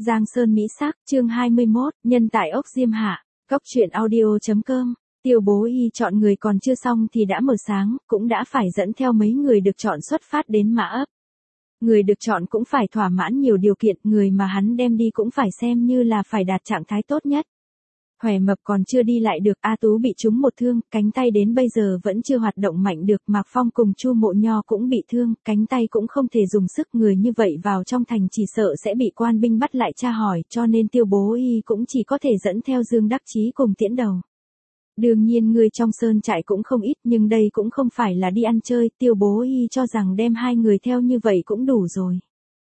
Giang Sơn Mỹ Sắc, chương 21, nhân tại ốc Diêm Hạ, Cóc truyện audio.com. Tiêu Bố Y chọn người còn chưa xong thì đã mở sáng, cũng đã phải dẫn theo mấy người được chọn xuất phát đến Mã Ấp. Người được chọn cũng phải thỏa mãn nhiều điều kiện, người mà hắn đem đi cũng phải xem như là phải đạt trạng thái tốt nhất. Hòe Mập còn chưa đi lại được, A Tú bị trúng một thương, cánh tay đến bây giờ vẫn chưa hoạt động mạnh được, Mạc Phong cùng Chu Mộ Nho cũng bị thương, cánh tay cũng không thể dùng sức, người như vậy vào trong thành chỉ sợ sẽ bị quan binh bắt lại tra hỏi, cho nên Tiêu Bố Y cũng chỉ có thể dẫn theo Dương Đắc Chí cùng Tiễn Đầu. Đương nhiên người trong sơn trại cũng không ít, nhưng đây cũng không phải là đi ăn chơi, Tiêu Bố Y cho rằng đem hai người theo như vậy cũng đủ rồi.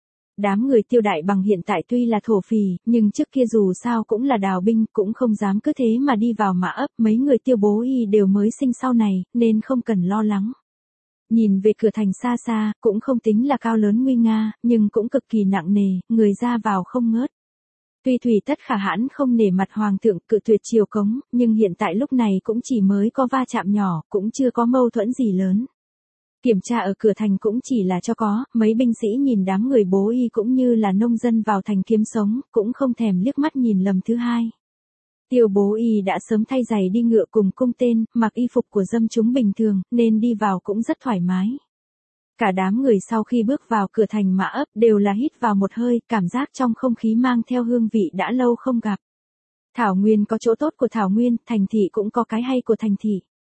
Đám người Tiêu Đại Bằng hiện tại tuy là thổ phỉ, nhưng trước kia dù sao cũng là đào binh, cũng không dám cứ thế mà đi vào Mã Ấp, mấy người Tiêu Bố Y đều mới sinh sau này, nên không cần lo lắng. Nhìn về cửa thành xa xa, cũng không tính là cao lớn nguy nga, nhưng cũng cực kỳ nặng nề, người ra vào không ngớt. Tuy Thủy Tất Khả hãn không nể mặt hoàng thượng cự tuyệt triều cống, nhưng hiện tại lúc này cũng chỉ mới có va chạm nhỏ, cũng chưa có mâu thuẫn gì lớn. Kiểm tra ở cửa thành cũng chỉ là cho có, mấy binh sĩ nhìn đám người Bố Y cũng như là nông dân vào thành kiếm sống, cũng không thèm liếc mắt nhìn lầm thứ hai. Tiêu Bố Y đã sớm thay giày đi ngựa cùng cung tên, mặc y phục của dâm chúng bình thường, nên đi vào cũng rất thoải mái. Cả đám người sau khi bước vào cửa thành Mã Ấp đều là hít vào một hơi, cảm giác trong không khí mang theo hương vị đã lâu không gặp. Thảo Nguyên có chỗ tốt của Thảo Nguyên, thành thị cũng có cái hay của thành thị.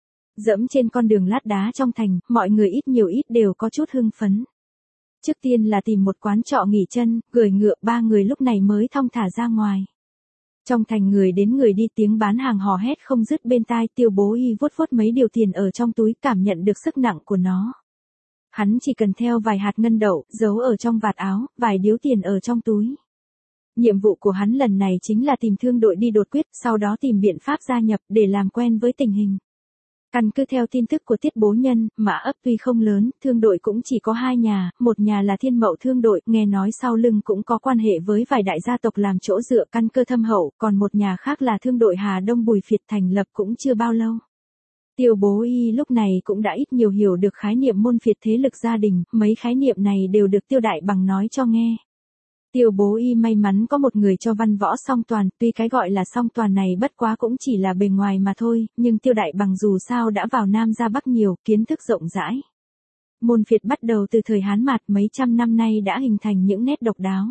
Dẫm trên con đường lát đá trong thành, mọi người ít nhiều ít đều có chút hưng phấn. Trước tiên là tìm một quán trọ nghỉ chân, gửi ngựa, ba người lúc này mới thong thả ra ngoài. Trong thành người đến người đi, tiếng bán hàng hò hét không dứt bên tai, Tiêu Bố Y vuốt vuốt mấy điều tiền ở trong túi, cảm nhận được sức nặng của nó. Hắn chỉ cần theo vài hạt ngân đậu, giấu ở trong vạt áo, vài điếu tiền ở trong túi. Nhiệm vụ của hắn lần này chính là tìm thương đội đi đột quyết, sau đó tìm biện pháp gia nhập để làm quen với tình hình. Căn cứ theo tin tức của Tiết Bố Nhân, Mã Ấp tuy không lớn, thương đội cũng chỉ có hai nhà, một nhà là Thiên Mậu thương đội, nghe nói sau lưng cũng có quan hệ với vài đại gia tộc làm chỗ dựa căn cơ thâm hậu, còn một nhà khác là thương đội Hà Đông Bùi Phiệt thành lập cũng chưa bao lâu. Tiêu Bố Y lúc này cũng đã ít nhiều hiểu được khái niệm môn phiệt thế lực gia đình, mấy khái niệm này đều được Tiêu Đại Bằng nói cho nghe. Tiêu Bố Y may mắn có một người cho văn võ song toàn, tuy cái gọi là song toàn này bất quá cũng chỉ là bề ngoài mà thôi, nhưng Tiêu Đại Bằng dù sao đã vào Nam ra Bắc nhiều, kiến thức rộng rãi. Môn phiệt bắt đầu từ thời Hán Mạt mấy trăm năm nay đã hình thành những nét độc đáo.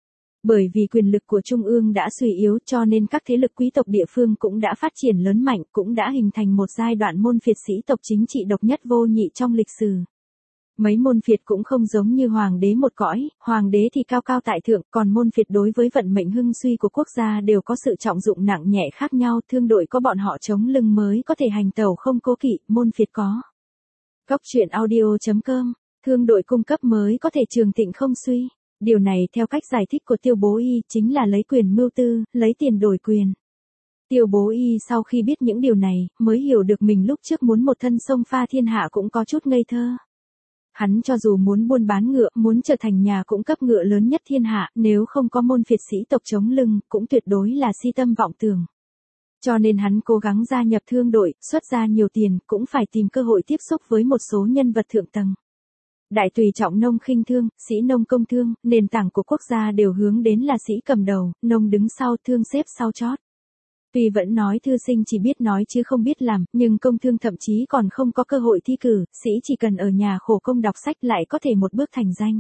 Bởi vì quyền lực của Trung ương đã suy yếu cho nên các thế lực quý tộc địa phương cũng đã phát triển lớn mạnh, cũng đã hình thành một giai đoạn môn phiệt sĩ tộc chính trị độc nhất vô nhị trong lịch sử. Mấy môn phiệt cũng không giống như hoàng đế một cõi, hoàng đế thì cao cao tại thượng, còn môn phiệt đối với vận mệnh hưng suy của quốc gia đều có sự trọng dụng nặng nhẹ khác nhau, thương đội có bọn họ chống lưng mới có thể hành tẩu không cố kỵ, môn phiệt có. Cóc truyện audio.com, thương đội cung cấp mới có thể trường thịnh không suy. Điều này theo cách giải thích của Tiêu Bố Y chính là lấy quyền mưu tư, lấy tiền đổi quyền. Tiêu Bố Y sau khi biết những điều này, mới hiểu được mình lúc trước muốn một thân sông pha thiên hạ cũng có chút ngây thơ. Hắn cho dù muốn buôn bán ngựa, muốn trở thành nhà cung cấp ngựa lớn nhất thiên hạ, nếu không có môn phiệt sĩ tộc chống lưng, cũng tuyệt đối là si tâm vọng tưởng. Cho nên hắn cố gắng gia nhập thương đội, xuất ra nhiều tiền, cũng phải tìm cơ hội tiếp xúc với một số nhân vật thượng tầng. Đại tùy trọng nông khinh thương, sĩ nông công thương, nền tảng của quốc gia đều hướng đến là sĩ cầm đầu, nông đứng sau, thương xếp sau chót. Tuy vẫn nói thư sinh chỉ biết nói chứ không biết làm, nhưng công thương thậm chí còn không có cơ hội thi cử, sĩ chỉ cần ở nhà khổ công đọc sách lại có thể một bước thành danh.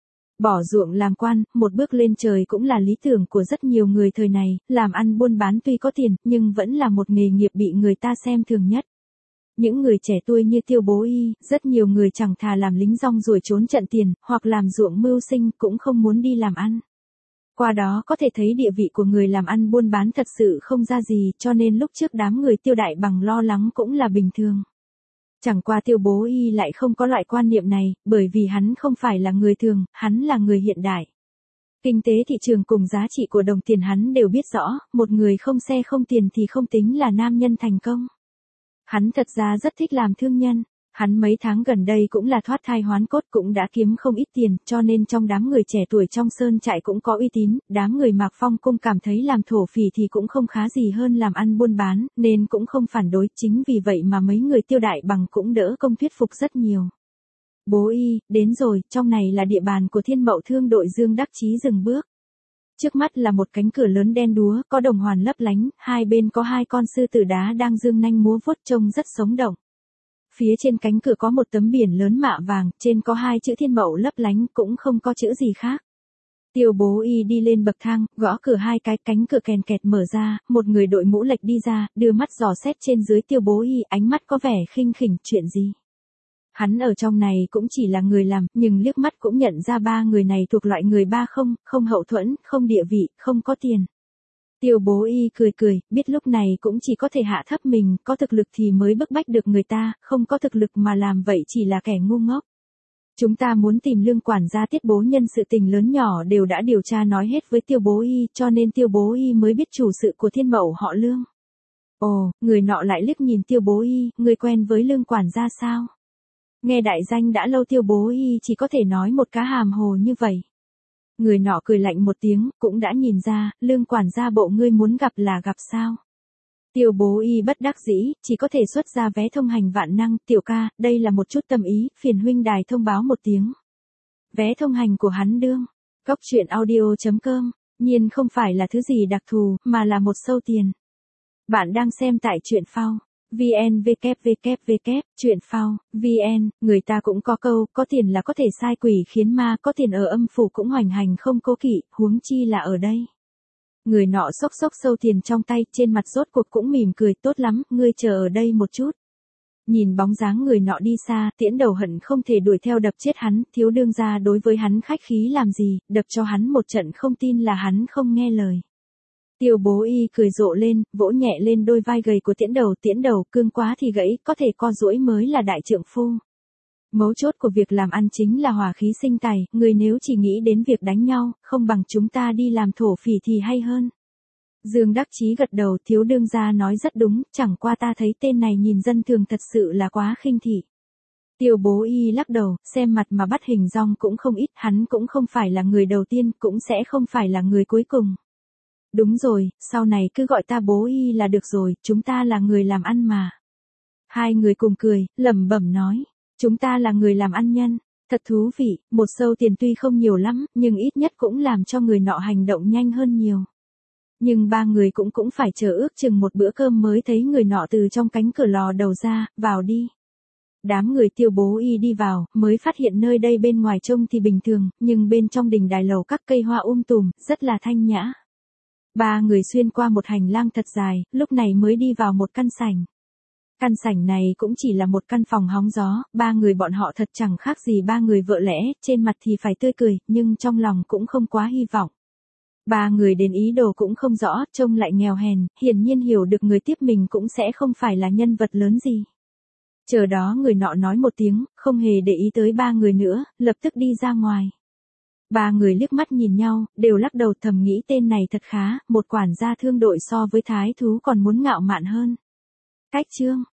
Bỏ ruộng làm quan, một bước lên trời cũng là lý tưởng của rất nhiều người thời này, làm ăn buôn bán tuy có tiền, nhưng vẫn là một nghề nghiệp bị người ta xem thường nhất. Những người trẻ tuổi như Tiêu Bố Y, rất nhiều người chẳng thà làm lính rong ruổi trốn trận tiền, hoặc làm ruộng mưu sinh cũng không muốn đi làm ăn. Qua đó có thể thấy địa vị của người làm ăn buôn bán thật sự không ra gì, cho nên lúc trước đám người Tiêu Đại Bằng lo lắng cũng là bình thường. Chẳng qua Tiêu Bố Y lại không có loại quan niệm này, bởi vì hắn không phải là người thường, hắn là người hiện đại. Kinh tế thị trường cùng giá trị của đồng tiền hắn đều biết rõ, một người không xe không tiền thì không tính là nam nhân thành công. Hắn thật ra rất thích làm thương nhân, hắn mấy tháng gần đây cũng là thoát thai hoán cốt cũng đã kiếm không ít tiền, cho nên trong đám người trẻ tuổi trong sơn trại cũng có uy tín, đám người Mạc Phong cũng cảm thấy làm thổ phỉ thì cũng không khá gì hơn làm ăn buôn bán, nên cũng không phản đối, chính vì vậy mà mấy người Tiêu Đại Bằng cũng đỡ công thuyết phục rất nhiều. Bố Y, đến rồi, trong này là địa bàn của Thiên Mậu thương đội Dương Đắc Chí dừng bước. Trước mắt là một cánh cửa lớn đen đúa, có đồng hoàn lấp lánh, hai bên có hai con sư tử đá đang giương nanh múa vuốt trông rất sống động. Phía trên cánh cửa có một tấm biển lớn mạ vàng, trên có hai chữ Thiên Mậu lấp lánh, cũng không có chữ gì khác. Tiêu Bố Y đi lên bậc thang, gõ cửa hai cái, cánh cửa kèn kẹt mở ra, một người đội mũ lệch đi ra, đưa mắt dò xét trên dưới Tiêu Bố Y, ánh mắt có vẻ khinh khỉnh, chuyện gì? Hắn ở trong này cũng chỉ là người làm, nhưng liếc mắt cũng nhận ra ba người này thuộc loại người ba không, không hậu thuẫn, không địa vị, không có tiền. Tiêu Bố Y cười cười, biết lúc này cũng chỉ có thể hạ thấp mình, có thực lực thì mới bức bách được người ta, không có thực lực mà làm vậy chỉ là kẻ ngu ngốc. Chúng ta muốn tìm Lương quản gia tiết bố nhân sự tình lớn nhỏ đều đã điều tra nói hết với Tiêu Bố Y, cho nên Tiêu Bố Y mới biết chủ sự của Thiên Mậu họ Lương. Ồ, người nọ lại liếc nhìn Tiêu Bố Y, người quen với Lương quản gia sao? Nghe đại danh đã lâu Tiêu Bố Y chỉ có thể nói một cá hàm hồ như vậy. Người nọ cười lạnh một tiếng, cũng đã nhìn ra, Lương quản gia bộ ngươi muốn gặp là gặp sao? Tiêu Bố Y bất đắc dĩ, chỉ có thể xuất ra vé thông hành vạn năng, tiểu ca, đây là một chút tâm ý, phiền huynh đài thông báo một tiếng. Vé thông hành của hắn đương. Cóc truyện audio.com, nhiên không phải là thứ gì đặc thù, mà là một sâu tiền. Bạn đang xem tại truyện phao. VN www, truyện phao, VN, người ta cũng có câu, có tiền là có thể sai quỷ khiến ma, có tiền ở âm phủ cũng hoành hành không cố kỵ, huống chi là ở đây. Người nọ xốc xốc sâu tiền trong tay, trên mặt rốt cuộc cũng mỉm cười, tốt lắm, ngươi chờ ở đây một chút. Nhìn bóng dáng người nọ đi xa, Tiễn Đầu hận không thể đuổi theo đập chết hắn, thiếu đương gia đối với hắn khách khí làm gì, đập cho hắn một trận không tin là hắn không nghe lời. Tiêu Bố Y cười rộ lên, vỗ nhẹ lên đôi vai gầy của Tiễn Đầu, cương quá thì gãy, có thể co duỗi mới là đại trượng phu. Mấu chốt của việc làm ăn chính là hòa khí sinh tài, người nếu chỉ nghĩ đến việc đánh nhau, không bằng chúng ta đi làm thổ phỉ thì hay hơn. Dương Đắc Chí gật đầu, thiếu đương gia nói rất đúng, chẳng qua ta thấy tên này nhìn dân thường thật sự là quá khinh thị. Tiêu Bố Y lắc đầu, xem mặt mà bắt hình dong cũng không ít, hắn cũng không phải là người đầu tiên, cũng sẽ không phải là người cuối cùng. Đúng rồi, sau này cứ gọi ta Bố Y là được rồi, chúng ta là người làm ăn mà. Hai người cùng cười, lẩm bẩm nói, chúng ta là người làm ăn nhân, thật thú vị, một sâu tiền tuy không nhiều lắm, nhưng ít nhất cũng làm cho người nọ hành động nhanh hơn nhiều. Nhưng ba người cũng phải chờ ước chừng một bữa cơm mới thấy người nọ từ trong cánh cửa lò đầu ra, vào đi. Đám người Tiêu Bố Y đi vào, mới phát hiện nơi đây bên ngoài trông thì bình thường, nhưng bên trong đình đài lầu các cây hoa tùm, rất là thanh nhã. Ba người xuyên qua một hành lang thật dài, lúc này mới đi vào một căn sảnh. Căn sảnh này cũng chỉ là một căn phòng hóng gió, ba người bọn họ thật chẳng khác gì ba người vợ lẽ, trên mặt thì phải tươi cười, nhưng trong lòng cũng không quá hy vọng. Ba người đến ý đồ cũng không rõ, trông lại nghèo hèn, hiển nhiên hiểu được người tiếp mình cũng sẽ không phải là nhân vật lớn gì. Chờ đó người nọ nói một tiếng, không hề để ý tới ba người nữa, lập tức đi ra ngoài. Ba người liếc mắt nhìn nhau, đều lắc đầu thầm nghĩ tên này thật khá, một quản gia thương đội so với thái thú còn muốn ngạo mạn hơn. Cách chương